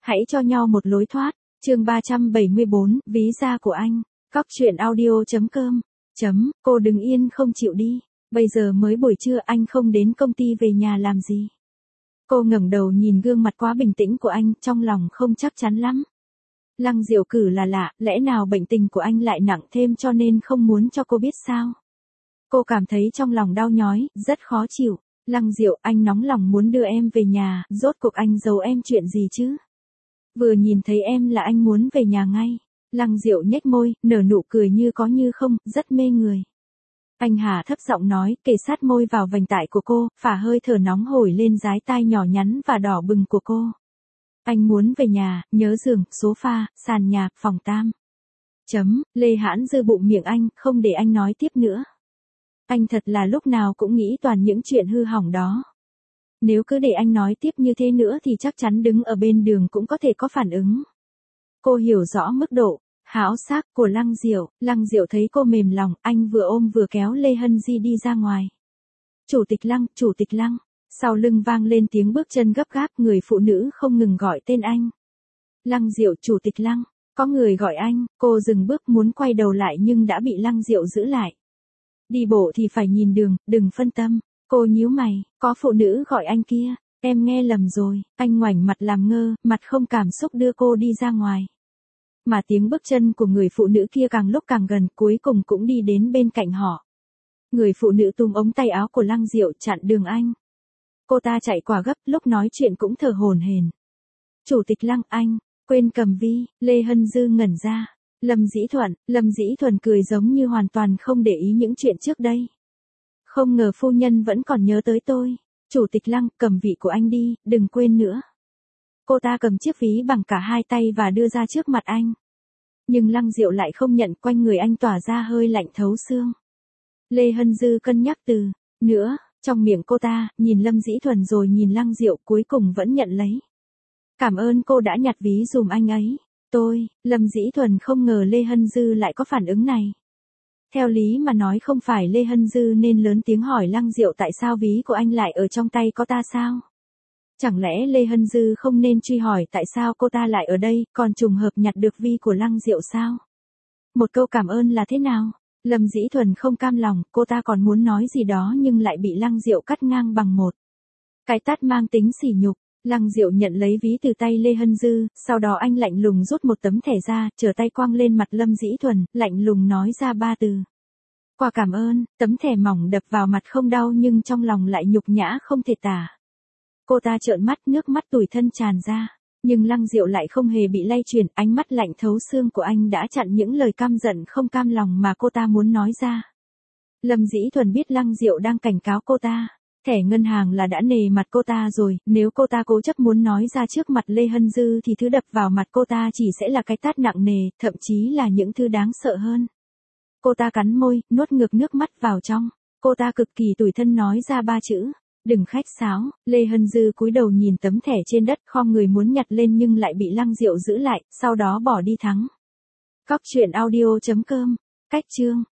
Hãy cho nhau một lối thoát. Chương 374, ví da của anh. Cóc truyện audio.com. Cô đứng yên không chịu đi. Bây giờ mới buổi trưa anh không đến công ty về nhà làm gì? Cô ngẩng đầu nhìn gương mặt quá bình tĩnh của anh, trong lòng không chắc chắn lắm. Lăng Diệu cử là lạ, lẽ nào bệnh tình của anh lại nặng thêm cho nên không muốn cho cô biết sao? Cô cảm thấy trong lòng đau nhói, rất khó chịu. Lăng Diệu, anh nóng lòng muốn đưa em về nhà, rốt cuộc anh giấu em chuyện gì chứ? Vừa nhìn thấy em là anh muốn về nhà ngay. Lăng Diệu nhếch môi, nở nụ cười như có như không, rất mê người. Anh Hà thấp giọng nói, kề sát môi vào vành tai của cô, phả hơi thở nóng hổi lên dái tai nhỏ nhắn và đỏ bừng của cô. Anh muốn về nhà, nhớ giường, sofa, sàn nhà, phòng tam. Lê Hãn Dư bụng miệng anh, không để anh nói tiếp nữa. Anh thật là lúc nào cũng nghĩ toàn những chuyện hư hỏng đó. Nếu cứ để anh nói tiếp như thế nữa thì chắc chắn đứng ở bên đường cũng có thể có phản ứng. Cô hiểu rõ mức độ háo sắc của Lăng Diệu. Lăng Diệu thấy cô mềm lòng, anh vừa ôm vừa kéo Lê Hân Di đi ra ngoài. Chủ tịch Lăng, Chủ tịch Lăng. Sau lưng vang lên tiếng bước chân gấp gáp, người phụ nữ không ngừng gọi tên anh. Lăng Diệu, Chủ tịch Lăng. Có người gọi anh, cô dừng bước muốn quay đầu lại nhưng đã bị Lăng Diệu giữ lại. Đi bộ thì phải nhìn đường, đừng phân tâm. Cô nhíu mày, có phụ nữ gọi anh kia. Em nghe lầm rồi. Anh ngoảnh mặt làm ngơ, mặt không cảm xúc đưa cô đi ra ngoài. Mà tiếng bước chân của người phụ nữ kia càng lúc càng gần, cuối cùng cũng đi đến bên cạnh họ. Người phụ nữ túm ống tay áo của Lăng Diệu chặn đường anh. Cô ta chạy quả gấp, lúc nói chuyện cũng thở hổn hển. Chủ tịch Lăng, anh quên cầm vi. Lê Hân Dư ngẩn ra. Lâm Dĩ Thuần cười giống như hoàn toàn không để ý những chuyện trước đây. Không ngờ phu nhân vẫn còn nhớ tới tôi. Chủ tịch Lăng, cầm vị của anh đi, đừng quên nữa. Cô ta cầm chiếc ví bằng cả hai tay và đưa ra trước mặt anh. Nhưng Lăng Diệu lại không nhận, quanh người anh tỏa ra hơi lạnh thấu xương. Lê Hân Dư cân nhắc từ nữa, trong miệng cô ta, nhìn Lâm Dĩ Thuần rồi nhìn Lăng Diệu, cuối cùng vẫn nhận lấy. Cảm ơn cô đã nhặt ví dùm anh ấy. Lâm Dĩ Thuần không ngờ Lê Hân Dư lại có phản ứng này. Theo lý mà nói không phải Lê Hân Dư nên lớn tiếng hỏi Lăng Diệu tại sao ví của anh lại ở trong tay cô ta sao? Chẳng lẽ Lê Hân Dư không nên truy hỏi tại sao cô ta lại ở đây, còn trùng hợp nhặt được ví của Lăng Diệu sao? Một câu cảm ơn là thế nào? Lâm Dĩ Thuần không cam lòng, cô ta còn muốn nói gì đó nhưng lại bị Lăng Diệu cắt ngang bằng một cái tát mang tính sỉ nhục. Lăng Diệu nhận lấy ví từ tay Lê Hân Dư, sau đó anh lạnh lùng rút một tấm thẻ ra, trở tay quăng lên mặt Lâm Dĩ Thuần, lạnh lùng nói ra 3 từ. Qua cảm ơn. Tấm thẻ mỏng đập vào mặt không đau nhưng trong lòng lại nhục nhã không thể tả. Cô ta trợn mắt, nước mắt tủi thân tràn ra. Nhưng Lăng Diệu lại không hề bị lay chuyển, ánh mắt lạnh thấu xương của anh đã chặn những lời căm giận không cam lòng mà cô ta muốn nói ra. Lâm Dĩ Thuần biết Lăng Diệu đang cảnh cáo cô ta. Thẻ ngân hàng là đã nề mặt cô ta rồi, nếu cô ta cố chấp muốn nói ra trước mặt Lê Hân Dư thì thứ đập vào mặt cô ta chỉ sẽ là cái tát nặng nề, thậm chí là những thứ đáng sợ hơn. Cô ta cắn môi, nuốt ngược nước mắt vào trong. Cô ta cực kỳ tủi thân nói ra 3 chữ. Đừng khách sáo. Lê Hân Dư cúi đầu nhìn tấm thẻ trên đất, khom người muốn nhặt lên nhưng lại bị Lăng Diệu giữ lại, sau đó bỏ đi thắng. Cóc truyện audio.com. Cách chương.